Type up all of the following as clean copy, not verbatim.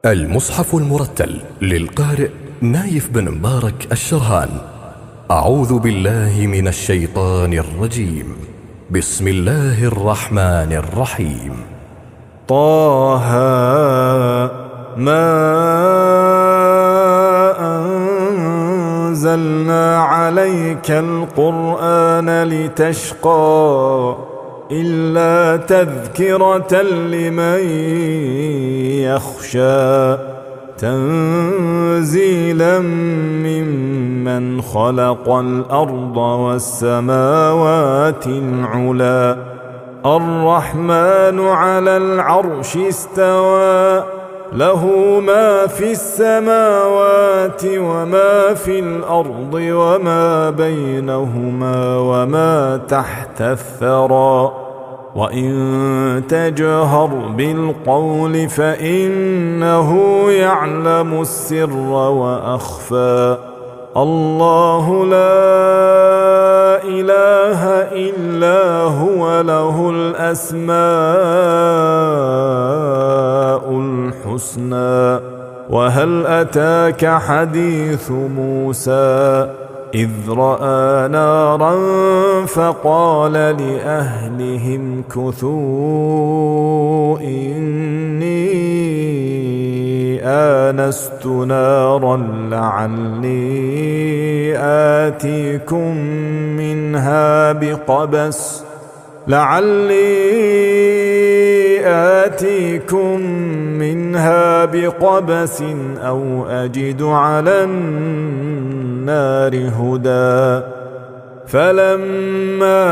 المصحف المرتل للقارئ نايف بن مبارك الشرهان. أعوذ بالله من الشيطان الرجيم. بسم الله الرحمن الرحيم. طه ما أنزلنا عليك القرآن لتشقى إلا تذكرة لمن يخشى تنزيلا ممن خلق الأرض والسماوات العلى الرحمن على العرش استوى له ما في السماوات وما في الأرض وما بينهما وما تحت الثرى وإن تجهر بالقول فإنه يعلم السر وأخفى الله لا إله إلا هو له الأسماء الحسنى وهل أتاك حديث موسى إذ رأى نارا فقال لأهلهم كثوا إني آنست نارا لعلي آتيكم منها بقبس أو أجد على النار هدى فلما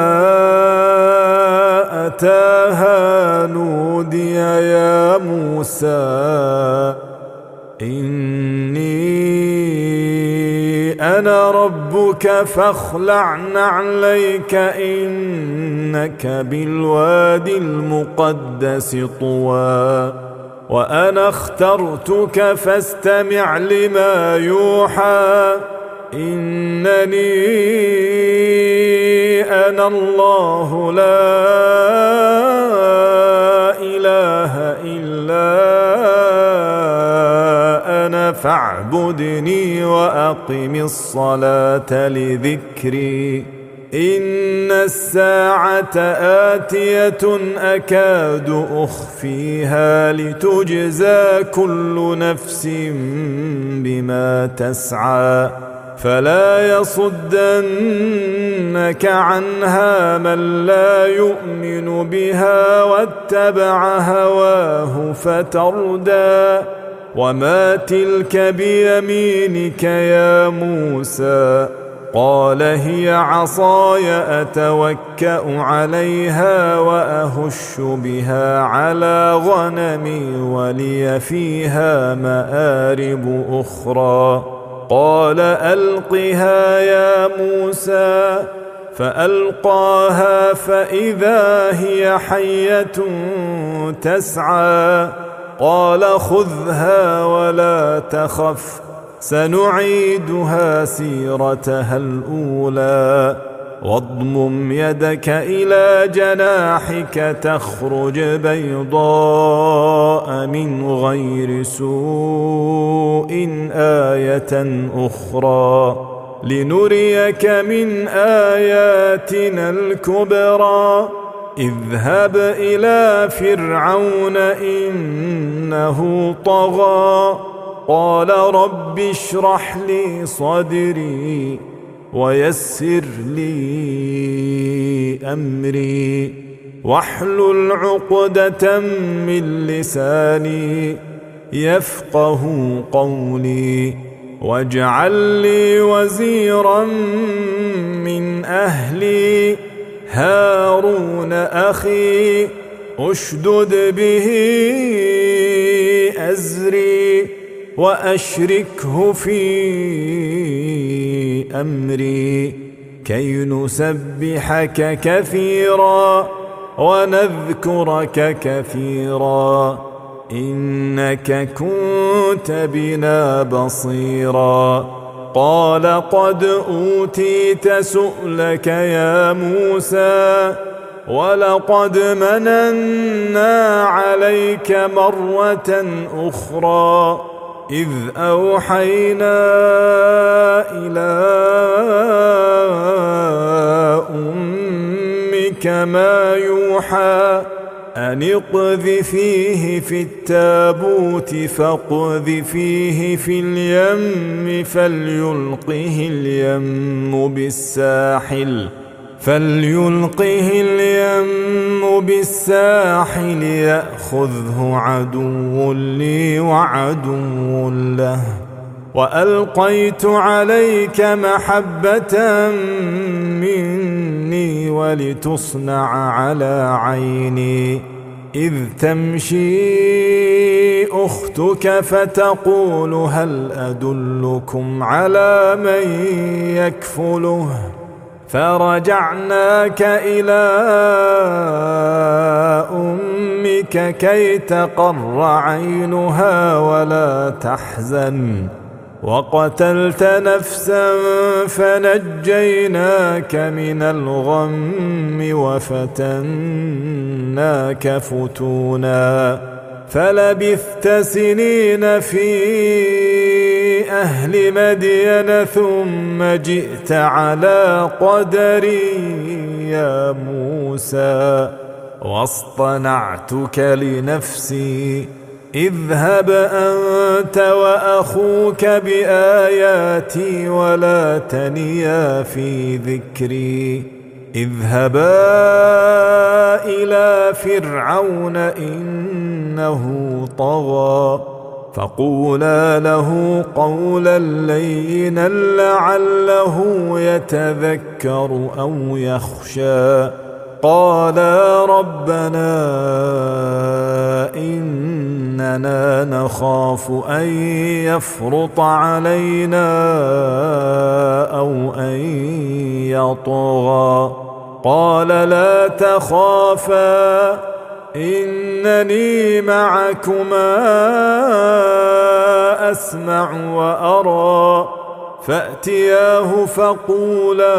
أتاها نودي يا موسى إني أنا ربك فاخلع نعليك إنك بالوادي المقدس طوى وأنا اخترتك فاستمع لما يوحى إنني أنا الله لا إله إلا أنا فاعبدني وأقم الصلاة لذكري إن الساعة آتية أكاد أخفيها لتجزى كل نفس بما تسعى فلا يصدنك عنها من لا يؤمن بها واتبع هواه فتردى وما تلك بيمينك يا موسى قال هي عصاي أتوكأ عليها وأهش بها على غنمي ولي فيها مآرب أخرى قال ألقها يا موسى فألقاها فإذا هي حية تسعى قال خذها ولا تخف سنعيدها سيرتها الأولى واضمم يدك إلى جناحك تخرج بيضاء من غير سوء آية أخرى لنريك من آياتنا الكبرى اذهب إلى فرعون إنه طغى قال رب اشرح لي صدري ويسر لي أمري واحلل عقدة من لساني يفقه قولي واجعل لي وزيرا من أهلي هارون أخي أشدد به أزري وأشركه في أمري كي نسبحك كثيرا ونذكرك كثيرا إنك كنت بنا بصيرا قال قد أوتيت سؤلك يا موسى ولقد مننا عليك مرة أخرى إذ أوحينا إلى أمك ما يوحى أن اقذفيه في التابوت فاقذفيه في اليم فليلقه اليم بالساحل يأخذه عدو لي وعدو له وألقيت عليك محبة مني ولتصنع على عيني إذ تمشي أختك فتقول هل أدلكم على من يكفله فرجعناك إلى أمك كي تقر عينها ولا تحزن وقتلت نفسا فنجيناك من الغم وفتناك فتونا فلبثت سنين في أهل مدين ثم جئت على قدري يا موسى واصطنعتك لنفسي اذهب أنت وأخوك بآياتي ولا تنيا في ذكري اذهبا إلى فرعون إنه طغى فقولا له قولا لينا لعله يتذكر أو يخشى قالا ربنا إننا نخاف أن يفرط علينا أو أن يطغى قال لا تخافا إنني معكما أسمع وأرى فأتياه فقولا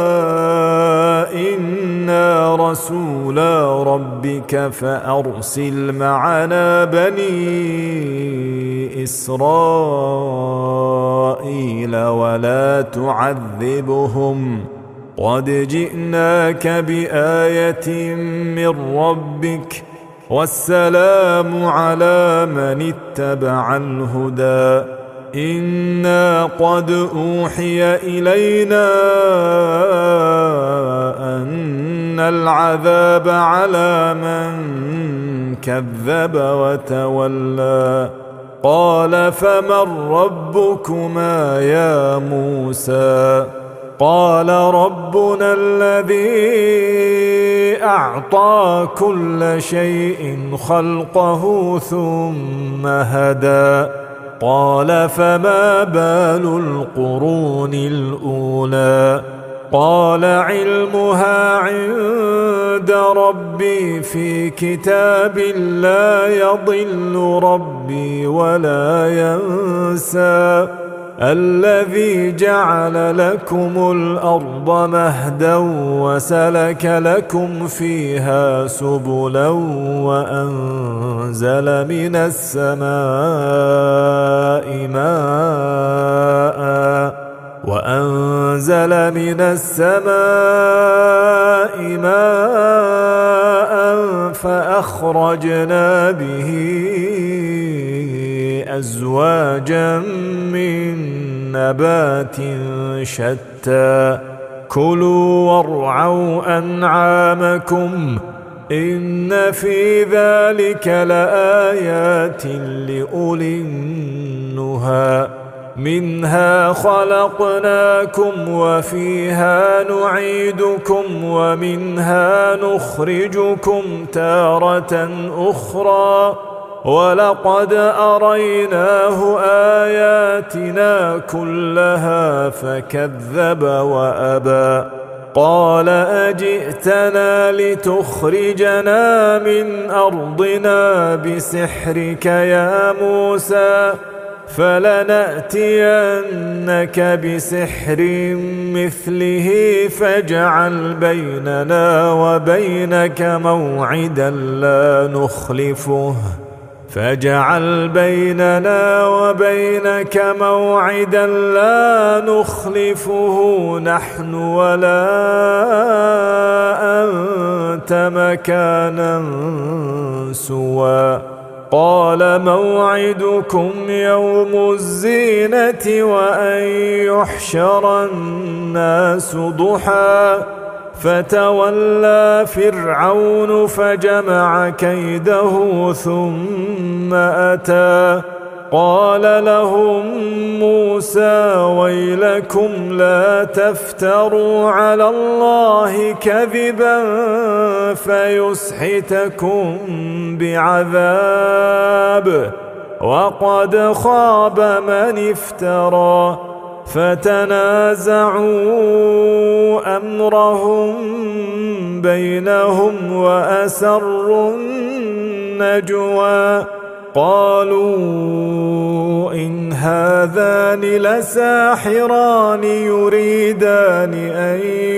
إنا رسولا ربك فأرسل معنا بني إسرائيل ولا تعذبهم قد جئناك بآية من ربك والسلام على من اتبع الهدى إنا قد أوحي إلينا أن العذاب على من كذب وتولى قال فمن ربكما يا موسى قال ربنا الذي أعطى كل شيء خلقه ثم هدى قال فما بال القرون الأولى قال علمها عند ربي في كتاب لا يضل ربي ولا ينسى الذي جعل لكم الأرض مهدا وسلك لكم فيها سبلا وأنزل من السماء ماء فأخرجنا به أزواجا من نبات شتى كلوا وارعوا أنعامكم إن في ذلك لآيات لأولي النهى منها خلقناكم وفيها نعيدكم ومنها نخرجكم تارة أخرى ولقد أريناه آياتنا كلها فكذب وأبى قال أجئتنا لتخرجنا من أرضنا بسحرك يا موسى فلنأتينك بسحر مثله فاجعل بيننا وبينك موعدا لا نخلفه نحن ولا أنت مكانا سوى. قال موعدكم يوم الزينة وأن يحشر الناس ضحى. فتولى فرعون فجمع كيده ثم أتى. قال لهم موسى ويلكم لا تفتروا على الله كذبا فيسحتكم بعذاب وقد خاب من افترى. فتنازعوا أمرهم بينهم وأسروا النجوى. قالوا إن هذان لساحران يريدان أن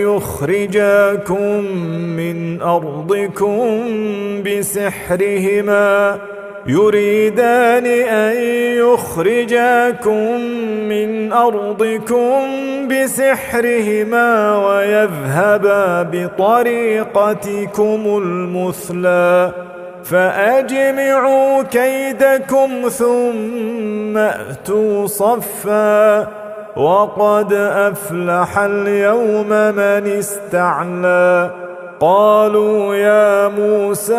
يخرجاكم من أرضكم بسحرهما ويذهبا بطريقتكم المثلى. فأجمعوا كيدكم ثم أتوا صفا. وقد أفلح اليوم من استعلى. قالوا يا موسى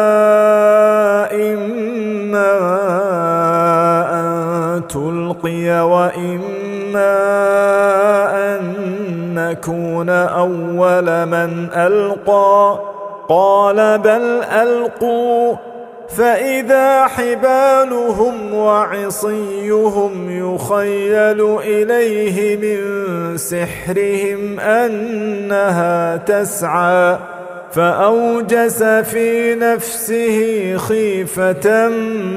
إما أن تلقي وإما أن نكون أول من ألقى. قال بل ألقوا. فإذا حبالهم وعصيهم يخيل إليه من سحرهم أنها تسعى. فأوجس في نفسه خيفة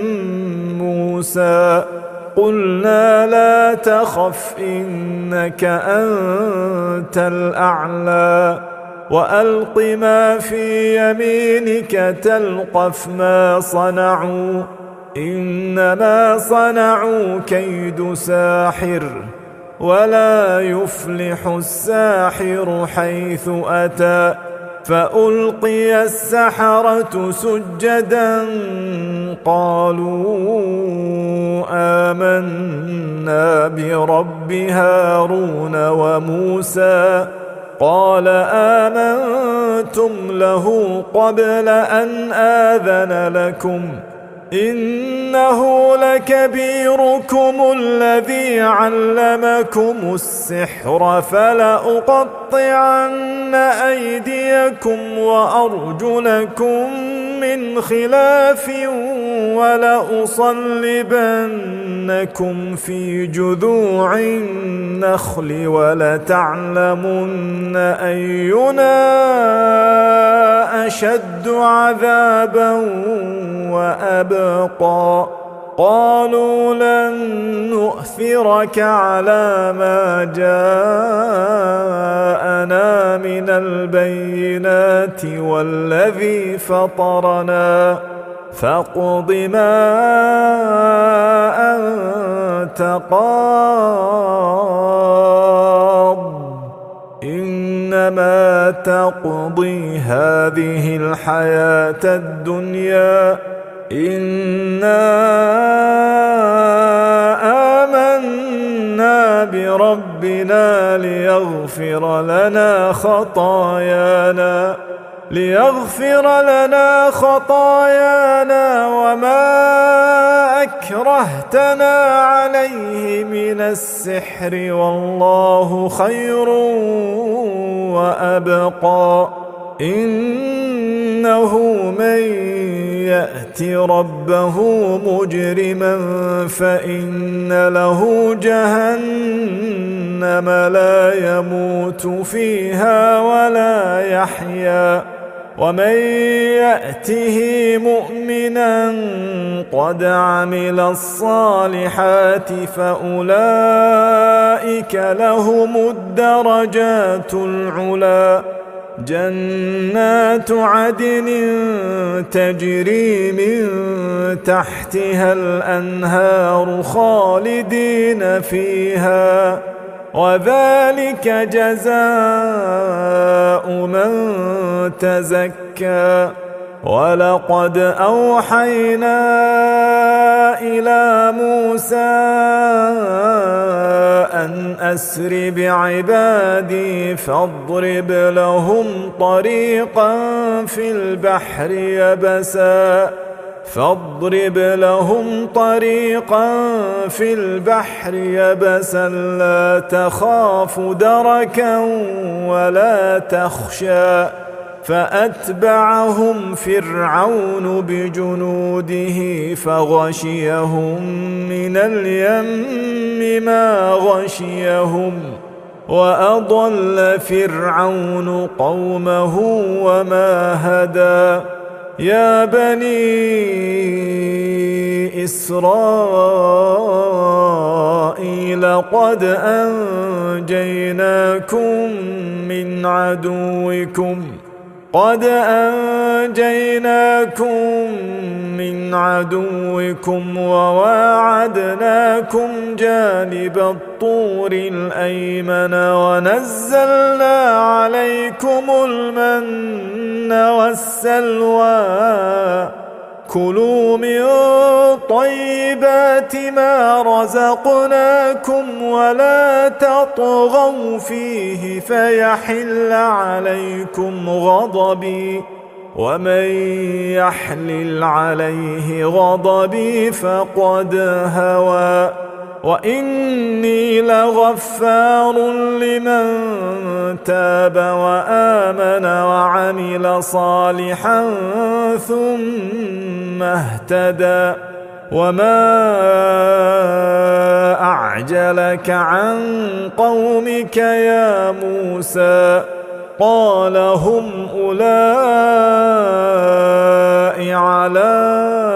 موسى. قلنا لا تخف إنك أنت الأعلى وألق ما في يمينك تلقف ما صنعوا إنما صنعوا كيد ساحر ولا يفلح الساحر حيث أتى. فألقي السحرة سجدا قالوا آمنا برب هارون وموسى. قال آمنتم له قبل أن آذن لكم إنه لكبيركم الذي علمكم السحر فلأقطعن أيديكم وأرجلكم من خلاف ولأصلبنكم في جذوع النخل ولتعلمن أينا أشد عذابا وأبقى. قالوا لن نؤثرك على ما جاءنا من البينات والذي فطرنا فاقض ما أنت قاض إنما تقضي هذه الحياة الدنيا إنا آمنا بربنا ليغفر لنا خطايانا وما أكرهتنا عليه من السحر والله خير وأبقى. إنه من يأت ربه مجرما فإن له جهنم لا يموت فيها ولا يحيا ومن يأته مؤمنا قد عمل الصالحات فأولئك لهم الدرجات العلى جنات عدن تجري من تحتها الأنهار خالدين فيها وذلك جزاء من تزكى ولقد أوحينا إلى موسى أن أسر بعبادي فاضرب لهم طريقا في البحر يبسا لا تخاف دركا ولا تخشى فأتبعهم فرعون بجنوده فغشيهم من اليم ما غشيهم وأضل فرعون قومه وما هدى يا بني إسرائيل قد أنجيناكم من عدوكم وواعدناكم جانب الطور الأيمن ونزلنا عليكم المن والسلوى كلوا من طيبات ما رزقناكم ولا تطغوا فيه فيحل عليكم غضبي ومن يحلل عليه غضبي فقد هوى وإني لغفار لمن تاب وآمن وعمل صالحا ثم اهتدى وما أعجلك عن قومك يا موسى قال هم أولئك على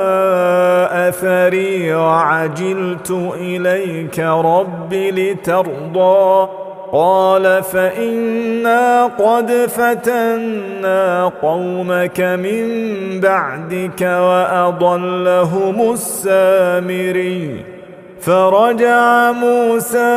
أثري وعجلت إليك رب لترضى قال فإنا قد فتنا قومك من بعدك وأضلهم السامري فرجع موسى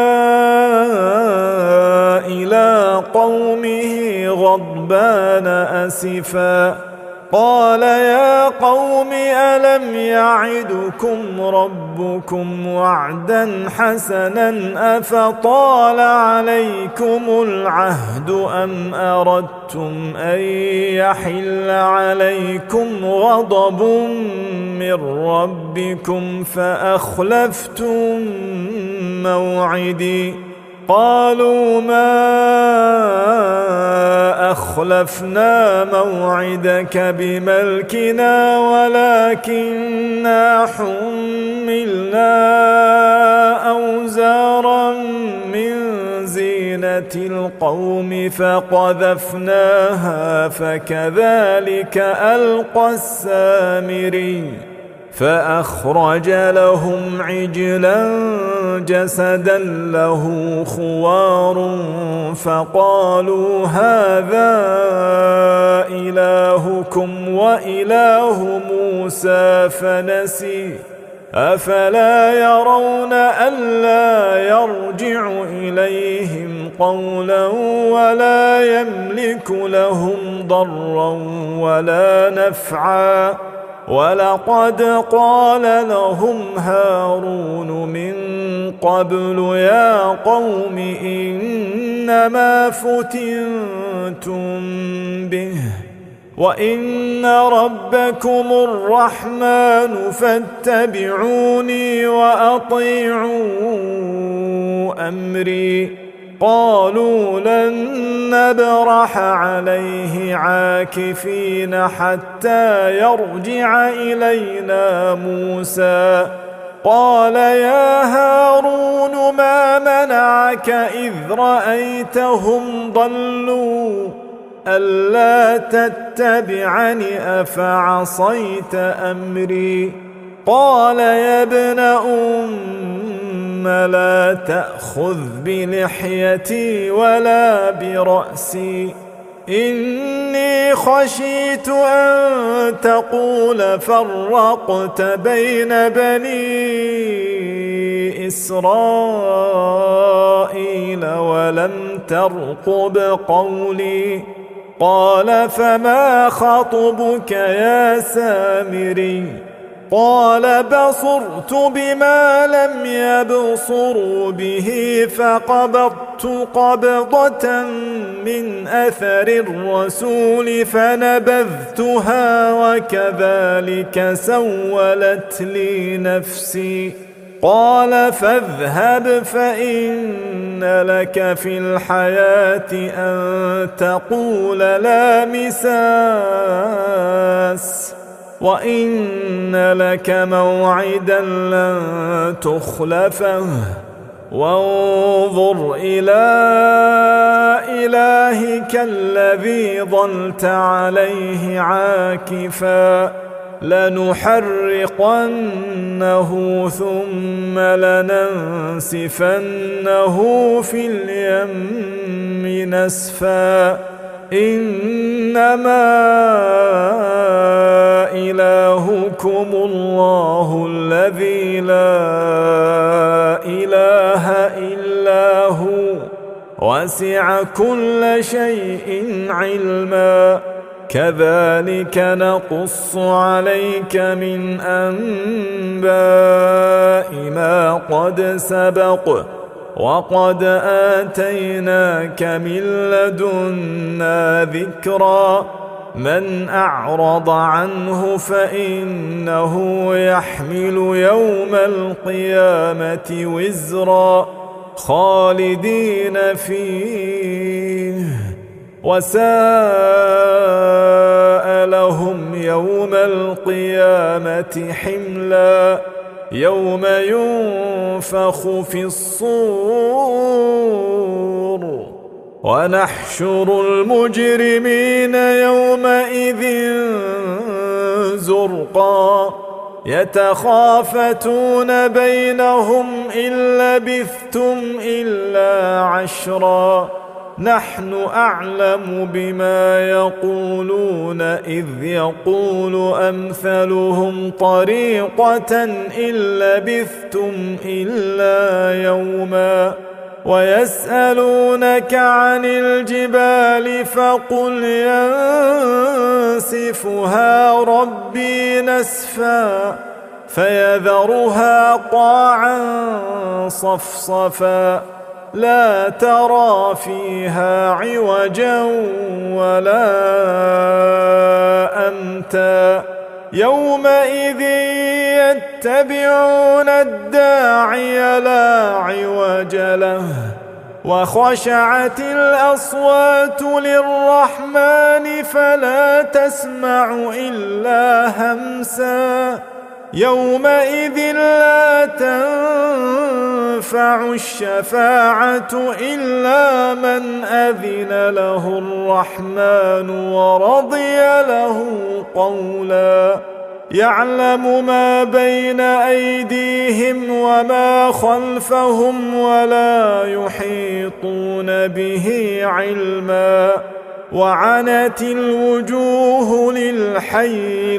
إلى قومه غضبان أسفا قال يا قوم ألم يعدكم ربكم وعدا حسنا أفطال عليكم العهد أم أردتم أن يحل عليكم غضب من ربكم فأخلفتم موعدي قالوا ما أخلفنا موعدك بملكنا ولكننا حملنا أوزارا من زينة القوم فقذفناها فكذلك ألقى السامري فأخرج لهم عجلا جسدا له خوار فقالوا هذا إلهكم وإله موسى فنسي أفلا يرون ألا يرجع إليهم قولا ولا يملك لهم ضرا ولا نفعا ولقد قال لهم هارون من قبل يا قوم إنما فتنتم به وإن ربكم الرحمن فاتبعوني وأطيعوا أمري قالوا لن نبرح عليه عاكفين حتى يرجع إلينا موسى قال يا هارون ما منعك إذ رأيتهم ضلوا ألا تتبعني أفعصيت أمري قال يا ابن أم لا تأخذ بلحيتي ولا برأسي إني خشيت أن تقول فرقت بين بني إسرائيل ولم ترقب قولي قال فما خطبك يا سامري قال بصرت بما لم يبصروا به فقبضت قبضة من أثر الرسول فنبذتها وكذلك سولت لي نفسي قال فاذهب فإن لك في الحياة أن تقول لا مساس وإن لك موعدا لن تخلفه وانظر إلى إلهك الذي ظلت عليه عاكفا لنحرقنه ثم لننسفنه في اليم نسفا إنما إلهكم الله الذي لا إله إلا هو وسع كل شيء علما كذلك نقص عليك من أنباء ما قد سبق وقد آتيناك من لدنا ذكرا من أعرض عنه فإنه يحمل يوم القيامة وزرا خالدين فيه وساء لهم يوم القيامة حملا يوم ينفخ في الصور ونحشر المجرمين يومئذ زرقا يتخافتون بينهم إن لبثتم إلا عشرا نحن أعلم بما يقولون إذ يقول أمثلهم طريقة إن لبثتم إلا يوما ويسألونك عن الجبال فقل ينسفها ربي نسفا فيذرها قاعا صفصفا لا ترى فيها عوجا ولا أمتا يومئذ يتبعون الداعي لا عوج له وخشعت الأصوات للرحمن فلا تسمع إلا همسا يومئذ لا تنفع الشفاعة إلا من أذن له الرحمن ورضي له قولا يعلم ما بين أيديهم وما خلفهم ولا يحيطون به علما وعنت الوجوه للحي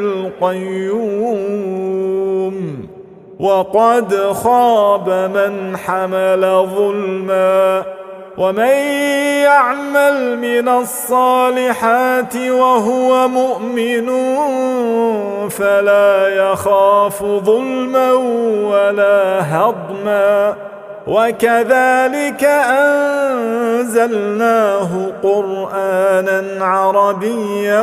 القيوم وقد خاب من حمل ظلما ومن يعمل من الصالحات وهو مؤمن فلا يخاف ظلما ولا هضما وكذلك أنزلناه قرآنا عربيا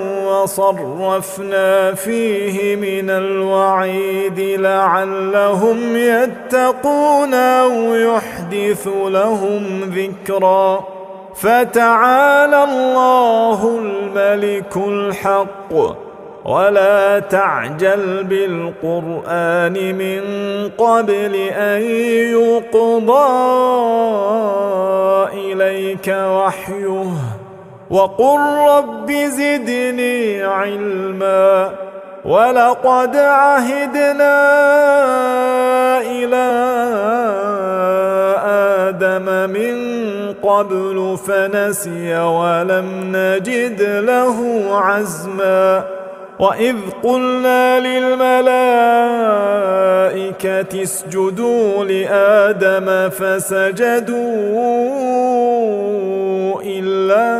وصرفنا فيه من الوعيد لعلهم يتقون أو يحدث لهم ذكرا فتعالى الله الملك الحق ولا تعجل بالقرآن من قبل أن يقضى إليك وحيه وقل رب زدني علما. ولقد عهدنا إلى آدم من قبل فنسي ولم نجد له عزما. وإذ قلنا للملائكة اسجدوا لآدم فسجدوا إلا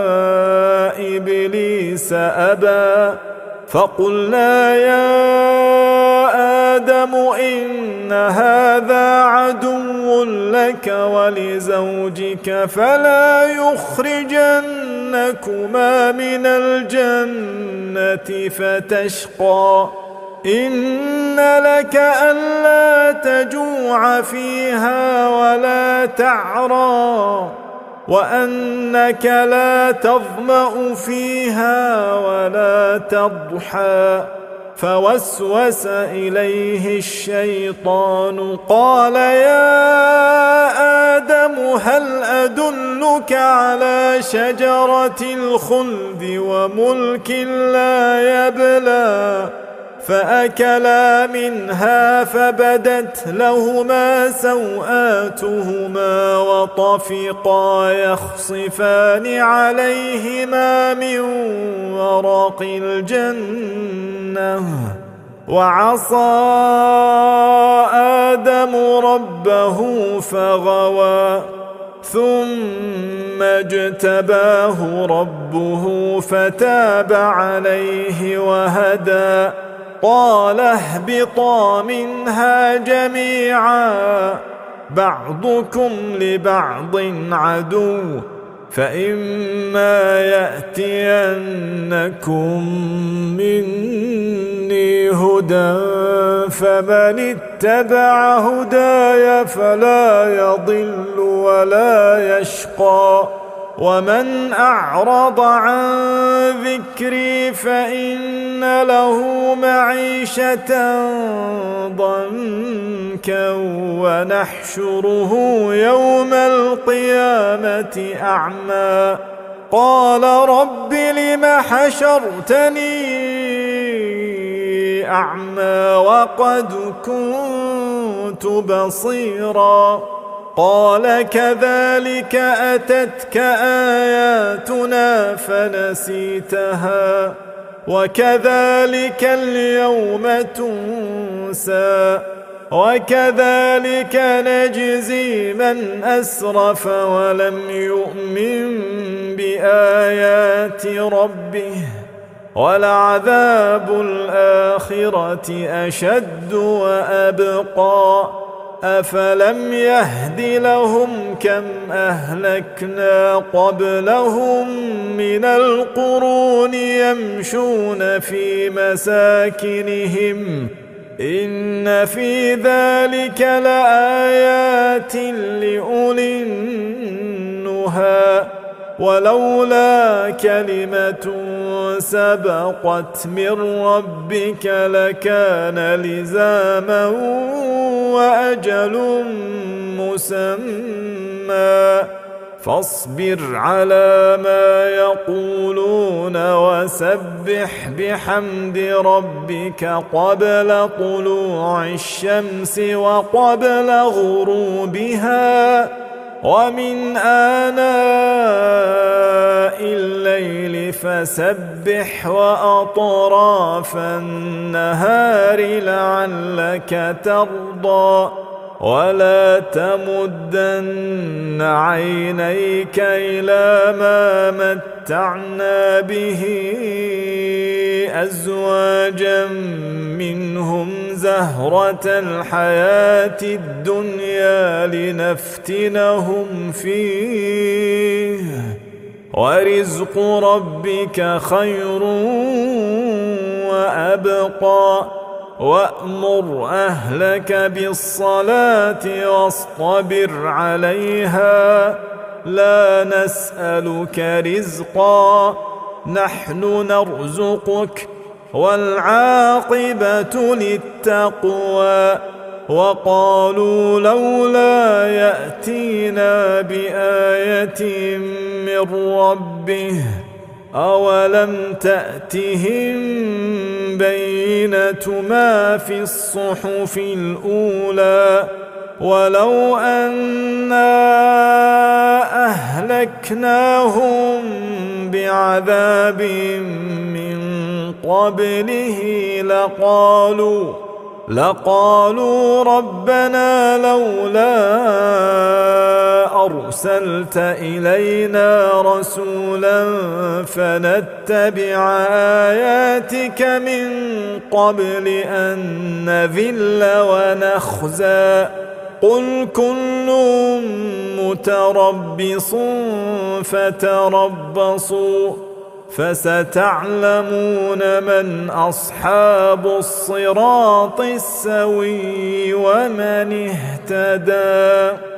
إبليس أبى. فقلنا يا آدم إن هذا عدو لك ولزوجك فلا يخرجنكما من الجنة فتشقى. إن لك ألا تجوع فيها ولا تعرى وأنك لا تظمأ فيها ولا تضحى. فوسوس إليه الشيطان قال يا آدم هل أدلك على شجرة الخلد وملك لا يبلى. فأكلا منها فبدت لهما سوآتهما وطفقا يخصفان عليهما من ورق الجنة. وعصى آدم ربه فغوى ثم اجتباه ربه فتاب عليه وهدى. قال اهبطا منها جميعا بعضكم لبعض عدو فإما يأتينكم مني هدى فمن اتبع هداي فلا يضل ولا يشقى. ومن أعرض عن ذكري فإن له معيشة ضنكا ونحشره يوم القيامة أعمى. قال رب لم حشرتني أعمى وقد كنت بصيرا. قال كذلك أتتك آياتنا فنسيتها وكذلك اليوم تنسى. وكذلك نجزي من أسرف ولم يؤمن بآيات ربه ولعذاب الآخرة أشد وأبقى. أفلم يهد لهم كم أهلكنا قبلهم من القرون يمشون في مساكنهم إن في ذلك لآيات لأولي النهى. ولولا كلمة سبقت من ربك لكان لزاما وأجل مسمى. فاصبر على ما يقولون وسبح بحمد ربك قبل طلوع الشمس وقبل غروبها ومن آناء الليل فسبح وأطراف النهار لعلك ترضى. ولا تمدن عينيك إلى ما متعنا به أزواجا منهم زهرة الحياة الدنيا لنفتنهم فيه ورزق ربك خير وأبقى. وأمر أهلك بالصلاة واصطبر عليها لا نسألك رزقا نحن نرزقك والعاقبة للتقوى. وقالوا لولا يأتينا بآية من ربنا ربه أولم تأتهم بينة ما في الصحف الأولى ولو أنا أهلكناهم بعذاب من قبله لقالوا ربنا لولا أرسلت إلينا رسولا فنتبع آياتك من قبل أن نذل ونخزى قل كل متربص فتربصوا فستعلمون من أصحاب الصراط السوي ومن اهتدى.